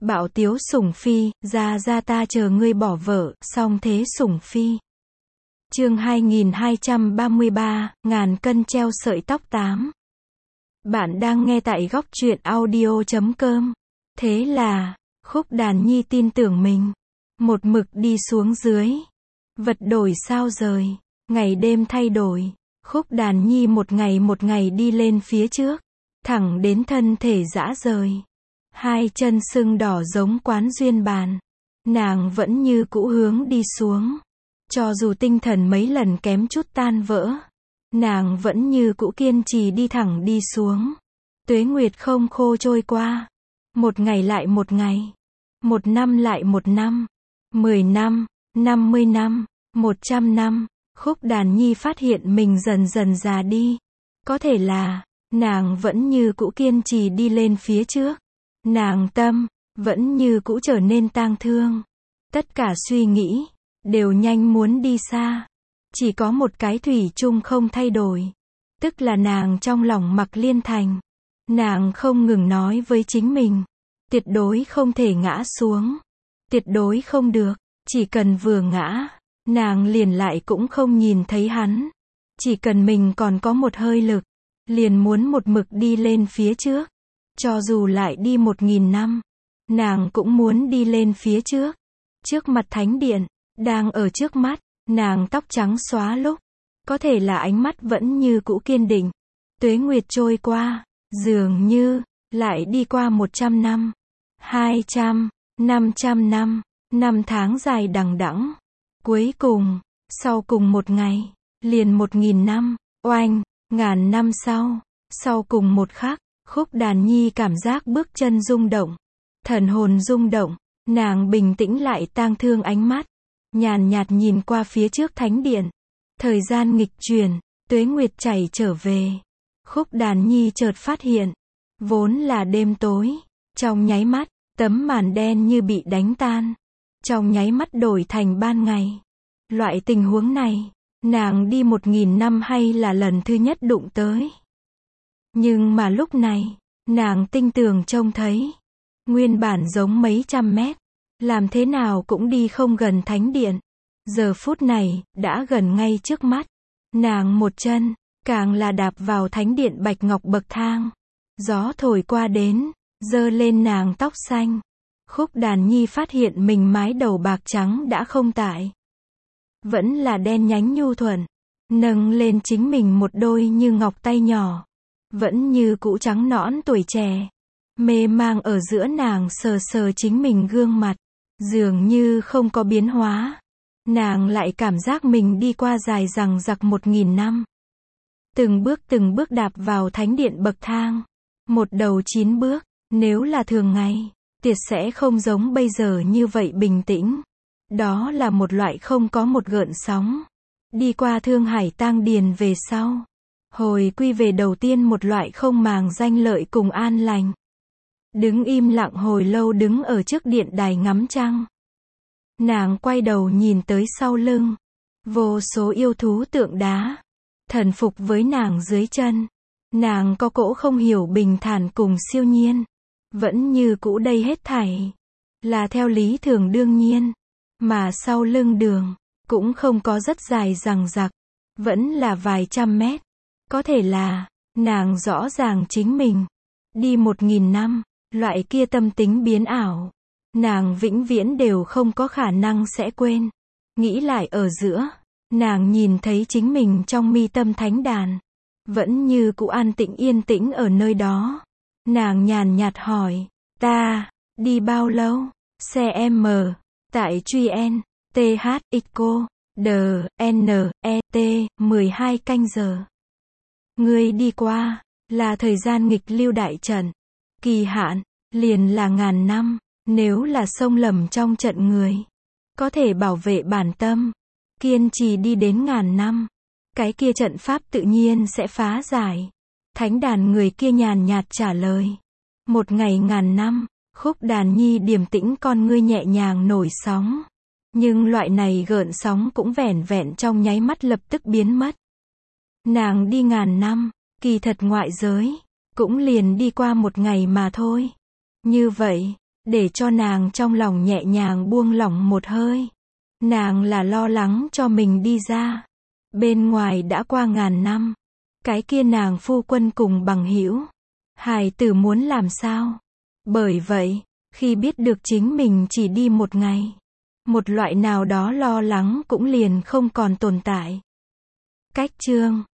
Bạo tiếu sủng phi, ra ta chờ ngươi bỏ vợ, song thế sủng phi. Chương 2233, ngàn cân treo sợi tóc 8. Bạn đang nghe tại góc truyện audio.com. Thế là, Khúc Đàn Nhi tin tưởng mình. Một mực đi xuống dưới. Vật đổi sao rời. Ngày đêm thay đổi. Khúc Đàn Nhi một ngày đi lên phía trước. Thẳng đến thân thể rã rời. Hai chân sưng đỏ giống quán duyên bàn. Nàng vẫn như cũ hướng đi xuống. Cho dù tinh thần mấy lần kém chút tan vỡ. Nàng vẫn như cũ kiên trì đi thẳng đi xuống. Tuế nguyệt không khô trôi qua. Một ngày lại một ngày. Một năm lại một năm. 10 năm, 50 năm, 100 năm. Khúc Đàn Nhi phát hiện mình dần dần già đi. Có thể là, nàng vẫn như cũ kiên trì đi lên phía trước. Nàng tâm, vẫn như cũ trở nên tang thương. Tất cả suy nghĩ, đều nhanh muốn đi xa. Chỉ có một cái thủy chung không thay đổi. Tức là nàng trong lòng Mặc Liên Thành. Nàng không ngừng nói với chính mình. Tuyệt đối không thể ngã xuống. Tuyệt đối không được. Chỉ cần vừa ngã, nàng liền lại cũng không nhìn thấy hắn. Chỉ cần mình còn có một hơi lực, liền muốn một mực đi lên phía trước. Cho dù lại đi 1000 năm, nàng cũng muốn đi lên phía trước. Trước mặt thánh điện, đang ở trước mắt, nàng tóc trắng xóa lúc. Có thể là ánh mắt vẫn như cũ kiên định. Tuế nguyệt trôi qua, dường như, lại đi qua 100 năm, 200, 500 năm, năm tháng dài đằng đẵng. Cuối cùng, sau cùng một ngày, liền 1000 năm, oanh, ngàn năm sau cùng một khắc, Khúc Đàn Nhi cảm giác bước chân rung động, thần hồn rung động, nàng bình tĩnh lại tang thương ánh mắt, nhàn nhạt nhìn qua phía trước thánh điện. Thời gian nghịch chuyển, tuế nguyệt chảy trở về. Khúc Đàn Nhi chợt phát hiện, vốn là đêm tối, trong nháy mắt, tấm màn đen như bị đánh tan, trong nháy mắt đổi thành ban ngày. Loại tình huống này, nàng đi 1000 năm hay là lần thứ nhất đụng tới. Nhưng mà lúc này, nàng tinh tường trông thấy, nguyên bản giống mấy trăm mét, làm thế nào cũng đi không gần thánh điện. Giờ phút này, đã gần ngay trước mắt. Nàng một chân, càng là đạp vào thánh điện bạch ngọc bậc thang. Gió thổi qua đến, giơ lên nàng tóc xanh. Khúc Đàn Nhi phát hiện mình mái đầu bạc trắng đã không tại. Vẫn là đen nhánh nhu thuận. Nâng lên chính mình một đôi như ngọc tay nhỏ. Vẫn như cũ trắng nõn tuổi trẻ. Mê mang ở giữa nàng sờ sờ chính mình gương mặt. Dường như không có biến hóa. Nàng lại cảm giác mình đi qua dài dằng dặc 1000 năm. Từng bước đạp vào thánh điện bậc thang. Một đầu 9 bước, nếu là thường ngày, tuyệt sẽ không giống bây giờ như vậy bình tĩnh. Đó là một loại không có một gợn sóng. Đi qua Thương Hải Tang Điền về sau. Hồi quy về đầu tiên một loại không màng danh lợi cùng an lành. Đứng im lặng hồi lâu đứng ở trước điện đài ngắm trăng. Nàng quay đầu nhìn tới sau lưng. Vô số yêu thú tượng đá. Thần phục với nàng dưới chân. Nàng có cỗ không hiểu bình thản cùng siêu nhiên. Vẫn như cũ đây hết thảy. Là theo lý thường đương nhiên. Mà sau lưng đường, cũng không có rất dài dằng dặc. Vẫn là vài trăm mét. Có thể là, nàng rõ ràng chính mình. Đi 1000 năm, loại kia tâm tính biến ảo. Nàng vĩnh viễn đều không có khả năng sẽ quên. Nghĩ lại ở giữa, nàng nhìn thấy chính mình trong mi tâm thánh đàn. Vẫn như cũ an tĩnh yên tĩnh ở nơi đó. Nàng nhàn nhạt hỏi, ta, đi bao lâu? CM, tại truy N, TH, ICO, DN, ET, 12 canh giờ. Ngươi đi qua, là thời gian nghịch lưu đại trận. Kỳ hạn, liền là 1000 năm. Nếu là xông lầm trong trận người, có thể bảo vệ bản tâm, kiên trì đi đến 1000 năm. Cái kia trận pháp tự nhiên sẽ phá giải. Thánh đàn người kia nhàn nhạt trả lời. Một ngày 1000 năm, Khúc Đàn Nhi điềm tĩnh con ngươi nhẹ nhàng nổi sóng. Nhưng loại này gợn sóng cũng vẻn vẹn trong nháy mắt lập tức biến mất. Nàng đi 1000 năm, kỳ thật ngoại giới, cũng liền đi qua một ngày mà thôi. Như vậy, để cho nàng trong lòng nhẹ nhàng buông lỏng một hơi. Nàng là lo lắng cho mình đi ra. Bên ngoài đã qua ngàn năm. Cái kia nàng phu quân cùng bằng hữu. Hài tử muốn làm sao? Bởi vậy, khi biết được chính mình chỉ đi một ngày, một loại nào đó lo lắng cũng liền không còn tồn tại. Cách chương